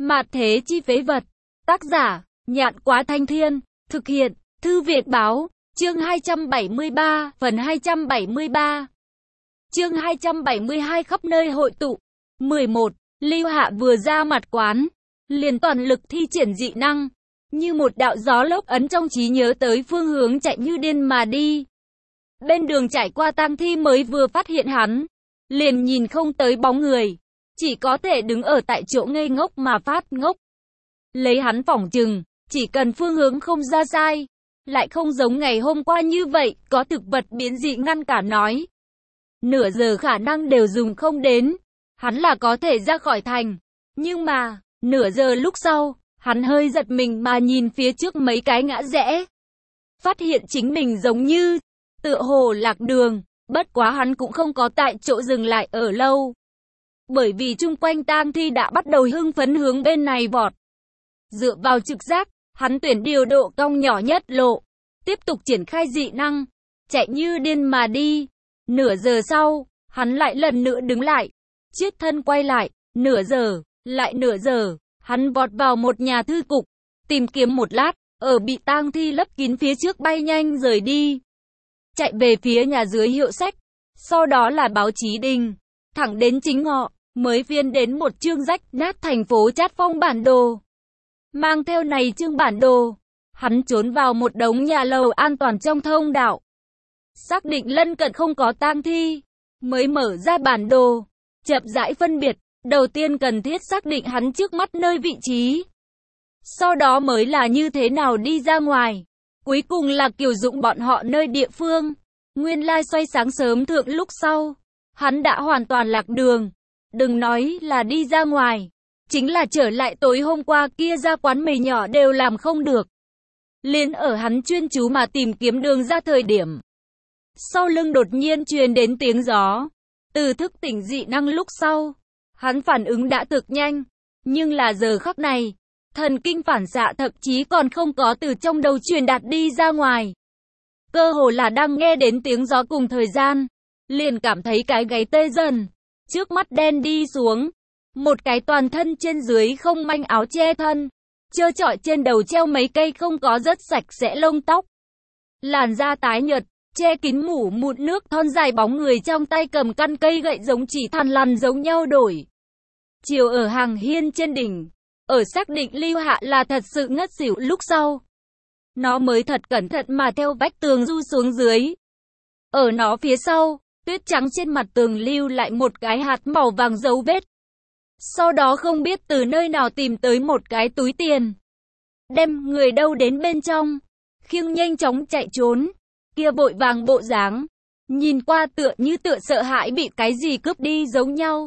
Mạt thế chi phế vật. Tác giả, Nhạn Quá Thanh Thiên. Thực hiện, Thư Việt Báo. Chương 273, phần 273. Chương 272 khắp nơi hội tụ. 11. Lưu Hạ vừa ra mặt quán, liền toàn lực thi triển dị năng, như một đạo gió lốc ấn trong trí nhớ tới phương hướng chạy như điên mà đi. Bên đường trải qua tang thi mới vừa phát hiện hắn, liền nhìn không tới bóng người, chỉ có thể đứng ở tại chỗ ngây ngốc mà phát ngốc. Lấy hắn phỏng chừng, chỉ cần phương hướng không ra sai, lại không giống ngày hôm qua như vậy, có thực vật biến dị ngăn cả nói. Nửa giờ khả năng đều dùng không đến, hắn là có thể ra khỏi thành. Nhưng mà, nửa giờ lúc sau, hắn hơi giật mình mà nhìn phía trước mấy cái ngã rẽ. Phát hiện chính mình giống như tựa hồ lạc đường, bất quá hắn cũng không có tại chỗ dừng lại ở lâu. Bởi vì chung quanh tang thi đã bắt đầu hưng phấn hướng bên này vọt. Dựa vào trực giác, hắn tuyển điều độ cong nhỏ nhất lộ, tiếp tục triển khai dị năng, chạy như điên mà đi. Nửa giờ sau, hắn lại lần nữa đứng lại, chiết thân quay lại, nửa giờ, lại nửa giờ, hắn vọt vào một nhà thư cục, tìm kiếm một lát, ở bị tang thi lấp kín phía trước bay nhanh rời đi. Chạy về phía nhà dưới hiệu sách, sau đó là báo chí đình, thẳng đến chính ngọ, mới phiên đến một chương rách nát thành phố Chát Phong bản đồ. Mang theo này chương bản đồ, hắn trốn vào một đống nhà lầu an toàn trong thông đạo. Xác định lân cận không có tang thi, mới mở ra bản đồ, chậm rãi phân biệt, đầu tiên cần thiết xác định hắn trước mắt nơi vị trí. Sau đó mới là như thế nào đi ra ngoài. Cuối cùng là Kiều Dũng bọn họ nơi địa phương. Nguyên lai xoay sáng sớm thượng lúc sau, hắn đã hoàn toàn lạc đường. Đừng nói là đi ra ngoài, chính là trở lại tối hôm qua kia ra quán mì nhỏ đều làm không được. Liên ở hắn chuyên chú mà tìm kiếm đường ra thời điểm, sau lưng đột nhiên truyền đến tiếng gió. Từ thức tỉnh dị năng lúc sau, hắn phản ứng đã thực nhanh, nhưng là giờ khắc này, thần kinh phản xạ thậm chí còn không có từ trong đầu truyền đạt đi ra ngoài. Cơ hồ là đang nghe đến tiếng gió cùng thời gian, liền cảm thấy cái gáy tê dần, trước mắt đen đi xuống, một cái toàn thân trên dưới không manh áo che thân, trơ trọi trên đầu treo mấy cây không có rất sạch sẽ lông tóc. Làn da tái nhợt, che kín mủ mụn nước, thon dài bóng người trong tay cầm căn cây gậy giống chỉ thằn lằn giống nhau đổi. Chiều ở hàng hiên trên đỉnh, ở xác định Lưu Hạ là thật sự ngất xỉu lúc sau, nó mới thật cẩn thận mà theo vách tường du xuống dưới. Ở nó phía sau, tuyết trắng trên mặt tường lưu lại một cái hạt màu vàng dấu vết. Sau đó không biết từ nơi nào tìm tới một cái túi tiền, đem người đâu đến bên trong, khiêng nhanh chóng chạy trốn. Kia vội vàng bộ dáng, nhìn qua tựa như tựa sợ hãi bị cái gì cướp đi giống nhau.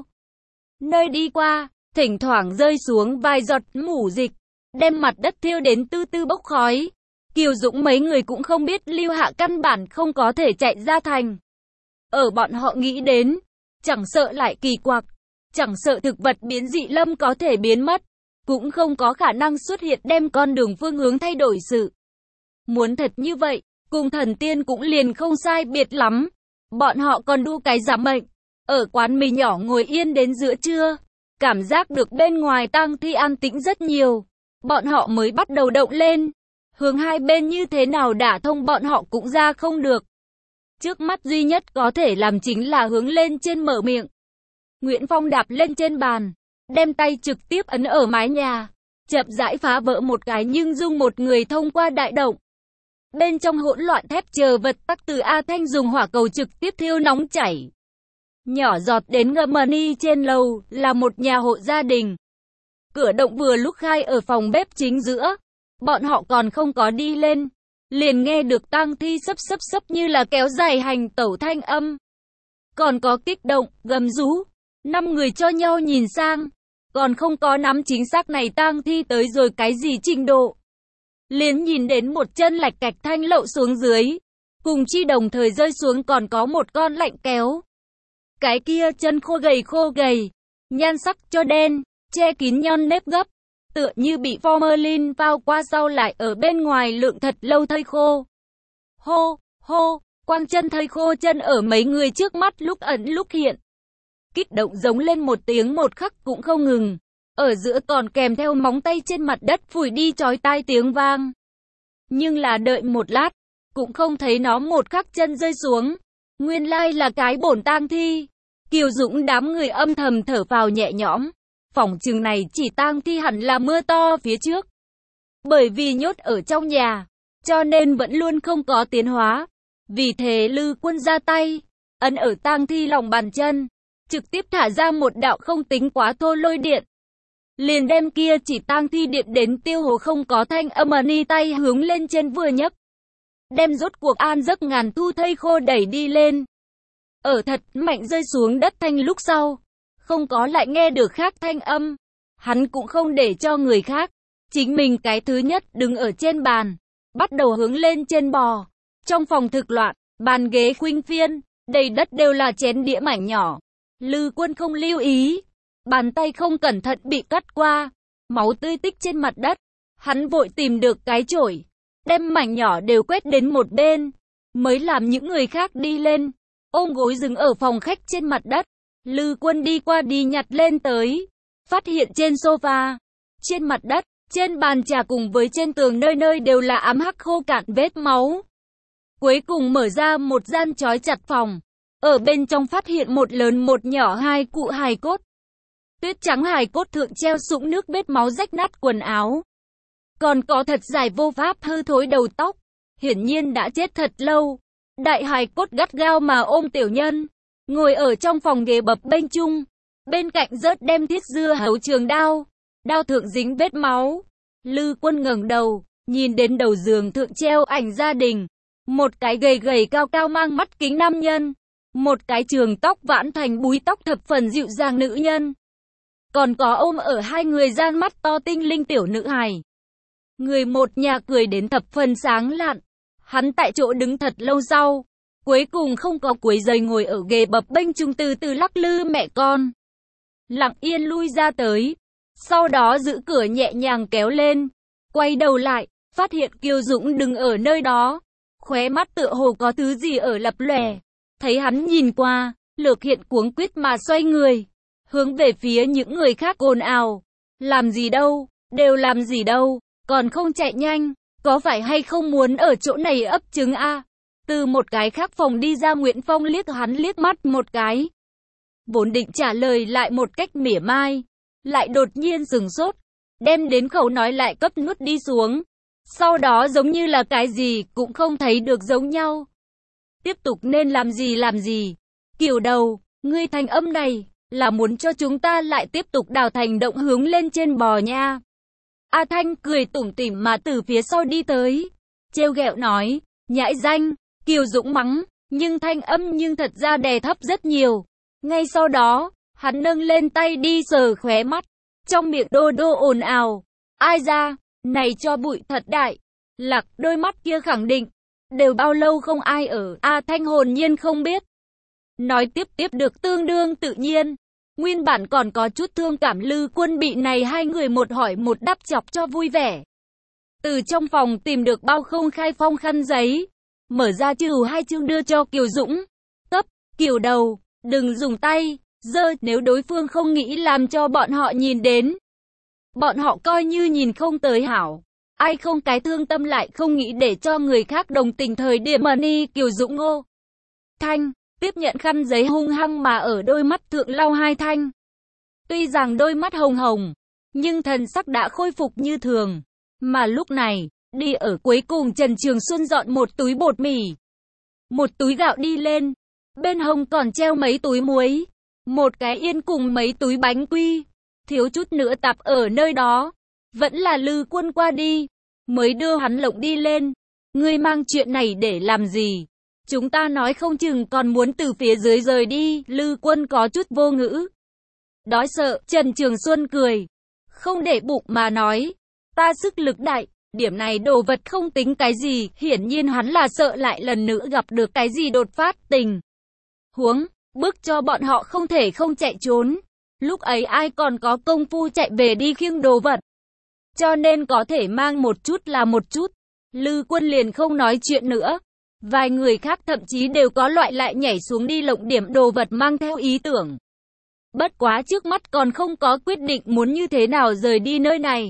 Nơi đi qua, thỉnh thoảng rơi xuống vài giọt mủ dịch, đem mặt đất thiêu đến tư tư bốc khói. Kiều Dũng mấy người cũng không biết Lưu Hạ căn bản không có thể chạy ra thành. Ở bọn họ nghĩ đến, chẳng sợ lại kỳ quặc, chẳng sợ thực vật biến dị lâm có thể biến mất, cũng không có khả năng xuất hiện đem con đường phương hướng thay đổi sự. Muốn thật như vậy, cùng thần tiên cũng liền không sai biệt lắm. Bọn họ còn đu cái giảm mệnh, ở quán mì nhỏ ngồi yên đến giữa trưa, cảm giác được bên ngoài tang thi an tĩnh rất nhiều. Bọn họ mới bắt đầu động lên, hướng hai bên như thế nào đả thông bọn họ cũng ra không được. Trước mắt duy nhất có thể làm chính là hướng lên trên mở miệng. Nguyễn Phong đạp lên trên bàn, đem tay trực tiếp ấn ở mái nhà, chậm rãi phá vỡ một cái nhưng dung một người thông qua đại động. Bên trong hỗn loạn thép chờ vật tắc từ A Thanh dùng hỏa cầu trực tiếp thiêu nóng chảy. Nhỏ giọt đến Germany trên lầu là một nhà hộ gia đình. Cửa động vừa lúc khai ở phòng bếp chính giữa. Bọn họ còn không có đi lên, liền nghe được tang thi sấp như là kéo dài hành tẩu thanh âm. Còn có kích động, gầm rú. 5 người cho nhau nhìn sang, còn không có nắm chính xác này tang thi tới rồi cái gì trình độ. Liền nhìn đến một chân lạch cạch thanh lậu xuống dưới, cùng chi đồng thời rơi xuống còn có một con lạnh kéo. Cái kia chân khô gầy, nhan sắc cho đen, che kín nhon nếp gấp, tựa như bị formalin phao qua sau lại ở bên ngoài lượng thật lâu thây khô. Hô, hô, quang chân thây khô chân ở mấy người trước mắt lúc ẩn lúc hiện. Kích động giống lên một tiếng một khắc cũng không ngừng. ở giữa còn kèm theo móng tay trên mặt đất phủi đi chói tai tiếng vang. Nhưng là đợi một lát, cũng không thấy nó một khắc chân rơi xuống. Nguyên lai là cái bổn tang thi. Kiều Dũng đám người âm thầm thở phào nhẹ nhõm. Phỏng chừng này chỉ tang thi hẳn là mưa to phía trước. Bởi vì nhốt ở trong nhà, cho nên vẫn luôn không có tiến hóa. Vì thế Lư Quân ra tay, ấn ở tang thi lòng bàn chân, trực tiếp thả ra một đạo không tính quá thô lôi điện. Liền đem kia chỉ tang thi điện đến tiêu hồ không có thanh âm ni tay hướng lên trên vừa nhấc. Đem rốt cuộc an giấc ngàn thu thây khô đẩy đi lên. Ở thật mạnh rơi xuống đất thanh lúc sau, không có lại nghe được khác thanh âm. Hắn cũng không để cho người khác, chính mình cái thứ nhất đứng ở trên bàn, bắt đầu hướng lên trên bò. Trong phòng thực loạn, bàn ghế khuynh phiên, đầy đất đều là chén đĩa mảnh nhỏ. Lư Quân không lưu ý, bàn tay không cẩn thận bị cắt qua, máu tươi tích trên mặt đất. Hắn vội tìm được cái chổi, đem mảnh nhỏ đều quét đến một bên, mới làm những người khác đi lên, ôm gối dừng ở phòng khách trên mặt đất. Lư Quân đi qua đi nhặt lên tới, phát hiện trên sofa, trên mặt đất, trên bàn trà cùng với trên tường nơi nơi đều là ám hắc khô cạn vết máu. Cuối cùng mở ra một gian trói chặt phòng, ở bên trong phát hiện một lớn một nhỏ hai cụ hài cốt. Tuyết trắng hài cốt thượng treo sũng nước vết máu rách nát quần áo. Còn có thật dài vô pháp hư thối đầu tóc, hiển nhiên đã chết thật lâu. Đại hài cốt gắt gao mà ôm tiểu nhân, ngồi ở trong phòng ghế bập bênh chung. Bên cạnh rớt đem thiết dưa hấu trường đao, đao thượng dính vết máu. Lư Quân ngẩng đầu, nhìn đến đầu giường thượng treo ảnh gia đình. Một cái gầy gầy cao cao mang mắt kính nam nhân, một cái trường tóc vãn thành búi tóc thập phần dịu dàng nữ nhân. Còn có ôm ở hai người gian mắt to tinh linh tiểu nữ hài. Người một nhà cười đến thập phần sáng lạn. Hắn tại chỗ đứng thật lâu sau, cuối cùng không có quấy rầy ngồi ở ghế bập bênh chung từ từ lắc lư mẹ con. Lặng yên lui ra tới, sau đó giữ cửa nhẹ nhàng kéo lên, quay đầu lại, phát hiện Kiều Dũng đứng ở nơi đó, khóe mắt tựa hồ có thứ gì ở lập lòe. Thấy hắn nhìn qua, Lược Hiện cuống quýt mà xoay người, hướng về phía những người khác ồn ào. Làm gì đâu, đều làm gì đâu, còn không chạy nhanh, có phải hay không muốn ở chỗ này ấp trứng a? Từ một cái khác phòng đi ra Nguyễn Phong liếc hắn liếc mắt một cái. Vốn định trả lời lại một cách mỉa mai, lại đột nhiên sửng sốt, đem đến khẩu nói lại cấp nuốt đi xuống. Sau đó giống như là cái gì cũng không thấy được giống nhau. Tiếp tục nên làm gì. Kiểu đầu, ngươi thành âm này, là muốn cho chúng ta lại tiếp tục đào thành động hướng lên trên bò nha. A Thanh cười tủm tỉm mà từ phía sau đi tới, trêu ghẹo nói, nhãi danh. Kiều Dũng mắng, nhưng thanh âm nhưng thật ra đè thấp rất nhiều. Ngay sau đó, hắn nâng lên tay đi sờ khóe mắt, trong miệng đô đô ồn ào. Ai ra, này cho bụi thật đại. Lạc đôi mắt kia khẳng định, đều bao lâu không ai ở. A Thanh hồn nhiên không biết. Nói tiếp được tương đương tự nhiên. Nguyên bản còn có chút thương cảm Lư Quân bị này hai người một hỏi một đáp chọc cho vui vẻ. Từ trong phòng tìm được bao không khai phong khăn giấy, mở ra trừ hai chương đưa cho Kiều Dũng. Cấp, Kiều đầu, đừng dùng tay, dơ nếu đối phương không nghĩ làm cho bọn họ nhìn đến. Bọn họ coi như nhìn không tới hảo. Ai không cái thương tâm lại không nghĩ để cho người khác đồng tình thời điểm mà ni Kiều Dũng ngô. Thanh, tiếp nhận khăn giấy hung hăng mà ở đôi mắt thượng lau hai thanh. Tuy rằng đôi mắt hồng hồng, nhưng thần sắc đã khôi phục như thường. Mà lúc này, đi ở cuối cùng Trần Trường Xuân dọn một túi bột mì, một túi gạo đi lên. Bên hông còn treo mấy túi muối, một cái yên cùng mấy túi bánh quy. Thiếu chút nữa tạp ở nơi đó. Vẫn là Lư Quân qua đi, mới đưa hắn lộng đi lên. Ngươi mang chuyện này để làm gì? Chúng ta nói không chừng còn muốn từ phía dưới rời đi. Lư Quân có chút vô ngữ. Đói sợ, Trần Trường Xuân cười, không để bụng mà nói, ta sức lực đại, điểm này đồ vật không tính cái gì. Hiển nhiên hắn là sợ lại lần nữa gặp được cái gì đột phát tình huống, bước cho bọn họ không thể không chạy trốn. Lúc ấy ai còn có công phu chạy về đi khiêng đồ vật, cho nên có thể mang một chút là một chút. Lư Quân liền không nói chuyện nữa. Vài người khác thậm chí đều có loại lại nhảy xuống đi lộng điểm đồ vật mang theo ý tưởng. Bất quá trước mắt còn không có quyết định muốn như thế nào rời đi nơi này.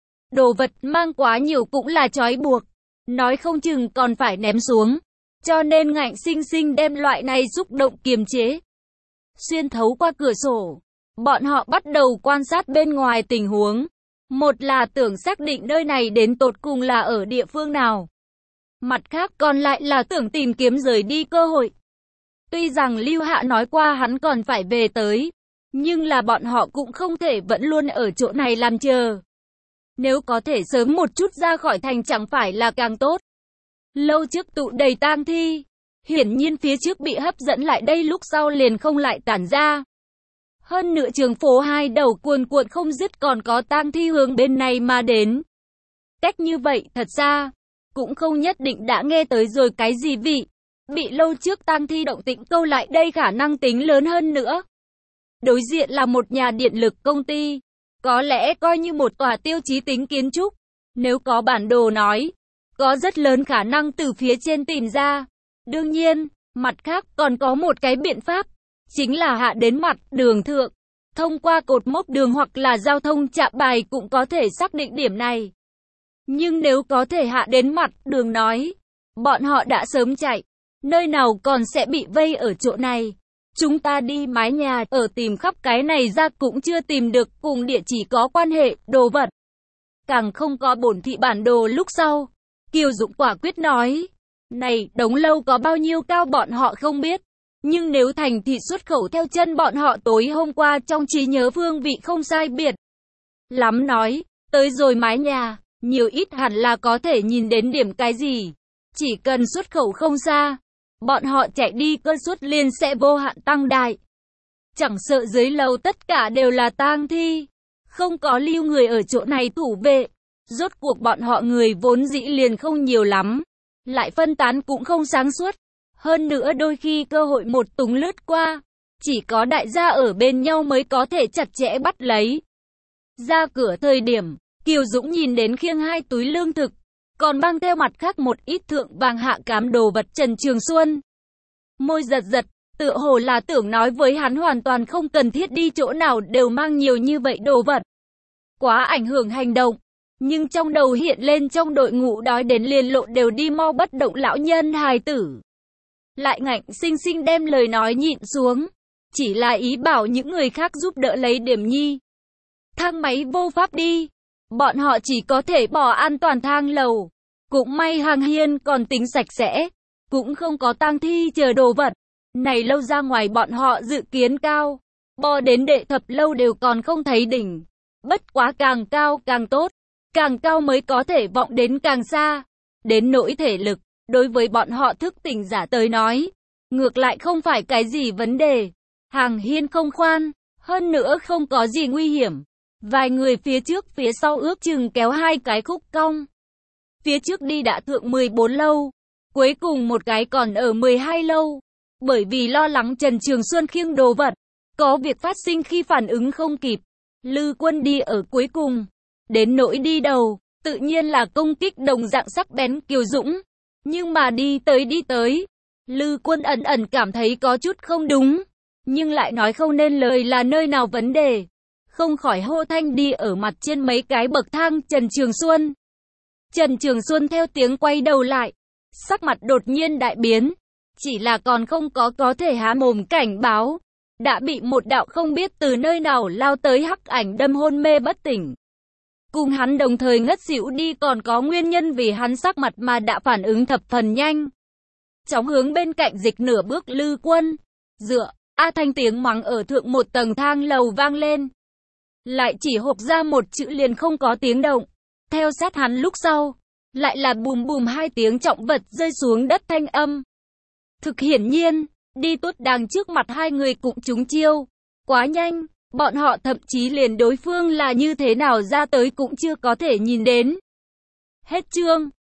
Đồ vật mang quá nhiều cũng là trói buộc, nói không chừng còn phải ném xuống. Cho nên ngạnh sinh sinh đem loại này xúc động kiềm chế. Xuyên thấu qua cửa sổ, bọn họ bắt đầu quan sát bên ngoài tình huống. Một là tưởng xác định nơi này đến tột cùng là ở địa phương nào. Mặt khác còn lại là tưởng tìm kiếm rời đi cơ hội. Tuy rằng Lưu Hạ nói qua hắn còn phải về tới, nhưng là bọn họ cũng không thể vẫn luôn ở chỗ này làm chờ. Nếu có thể sớm một chút ra khỏi thành chẳng phải là càng tốt. Lâu trước tụ đầy tang thi, hiển nhiên phía trước bị hấp dẫn lại đây lúc sau liền không lại tản ra. Hơn nữa trường phố hai đầu cuồn cuộn không dứt còn có tang thi hướng bên này mà đến. Cách như vậy thật ra, cũng không nhất định đã nghe tới rồi cái gì vị. Bị lâu trước tang thi động tĩnh câu lại đây khả năng tính lớn hơn nữa. Đối diện là một nhà điện lực công ty, có lẽ coi như một tòa tiêu chí tính kiến trúc. Nếu có bản đồ nói, có rất lớn khả năng từ phía trên tìm ra. Đương nhiên, mặt khác còn có một cái biện pháp, chính là hạ đến mặt đường thượng. Thông qua cột mốc đường hoặc là giao thông trạm bài cũng có thể xác định điểm này. Nhưng nếu có thể hạ đến mặt đường nói, bọn họ đã sớm chạy. Nơi nào còn sẽ bị vây ở chỗ này. Chúng ta đi mái nhà ở tìm khắp cái này ra cũng chưa tìm được cùng địa chỉ có quan hệ, đồ vật. Càng không có bổn thị bản đồ lúc sau. Kiều Dũng quả quyết nói. Này, đống lâu có bao nhiêu cao bọn họ không biết. Nhưng nếu thành thị xuất khẩu theo chân bọn họ tối hôm qua trong trí nhớ phương vị không sai biệt. Lắm nói, tới rồi mái nhà, nhiều ít hẳn là có thể nhìn đến điểm cái gì. Chỉ cần xuất khẩu không xa, bọn họ chạy đi cơn suất liền sẽ vô hạn tăng đại. Chẳng sợ dưới lầu tất cả đều là tang thi. Không có lưu người ở chỗ này thủ vệ. Rốt cuộc bọn họ người vốn dĩ liền không nhiều lắm. Lại phân tán cũng không sáng suốt. Hơn nữa đôi khi cơ hội một túng lướt qua. Chỉ có đại gia ở bên nhau mới có thể chặt chẽ bắt lấy. Ra cửa thời điểm, Kiều Dũng nhìn đến khiêng 2 túi lương thực. Còn mang theo mặt khác một ít thượng vàng hạ cám đồ vật Trần Trường Xuân. Môi giật giật, tựa hồ là tưởng nói với hắn hoàn toàn không cần thiết đi chỗ nào đều mang nhiều như vậy đồ vật. Quá ảnh hưởng hành động. Nhưng trong đầu hiện lên trong đội ngũ đói đến liền lộ đều đi mau bất động lão nhân hài tử. Lại ngạnh sinh sinh đem lời nói nhịn xuống. Chỉ là ý bảo những người khác giúp đỡ lấy điểm nhi. Thang máy vô pháp đi. Bọn họ chỉ có thể bỏ an toàn thang lầu. Cũng may hàng hiên còn tính sạch sẽ. Cũng không có tang thi chờ đồ vật. Này lâu ra ngoài bọn họ dự kiến cao. Bò đến đệ thập lâu đều còn không thấy đỉnh. Bất quá càng cao càng tốt. Càng cao mới có thể vọng đến càng xa. Đến nỗi thể lực, đối với bọn họ thức tỉnh giả tới nói. Ngược lại không phải cái gì vấn đề. Hàng hiên không khoan. Hơn nữa không có gì nguy hiểm. Vài người phía trước phía sau ước chừng kéo 2 cái khúc cong. Phía trước đi đã thượng 14 lâu. Cuối cùng một cái còn ở 12 lâu. Bởi vì lo lắng Trần Trường Xuân khiêng đồ vật. Có việc phát sinh khi phản ứng không kịp. Lư Quân đi ở cuối cùng. Đến nỗi đi đầu, tự nhiên là công kích đồng dạng sắc bén Kiều Dũng. Nhưng mà đi tới. Lư Quân ẩn ẩn cảm thấy có chút không đúng. Nhưng lại nói không nên lời là nơi nào vấn đề. Không khỏi hô thanh đi ở mặt trên mấy cái bậc thang Trần Trường Xuân. Trần Trường Xuân theo tiếng quay đầu lại. Sắc mặt đột nhiên đại biến. Chỉ là còn không có thể há mồm cảnh báo. Đã bị một đạo không biết từ nơi nào lao tới hắc ảnh đâm hôn mê bất tỉnh. Cùng hắn đồng thời ngất xỉu đi còn có nguyên nhân vì hắn sắc mặt mà đã phản ứng thập phần nhanh. Chóng hướng bên cạnh dịch nửa bước Lư Quân. Dựa, A Thanh tiếng mắng ở thượng một tầng thang lầu vang lên. Lại chỉ hộp ra một chữ liền không có tiếng động. Theo sát hắn lúc sau, lại là bùm bùm 2 tiếng trọng vật rơi xuống đất thanh âm. Thực hiển nhiên, đi tuốt đàng trước mặt 2 người cũng trúng chiêu. Quá nhanh, bọn họ thậm chí liền đối phương là như thế nào ra tới cũng chưa có thể nhìn đến. Hết chương.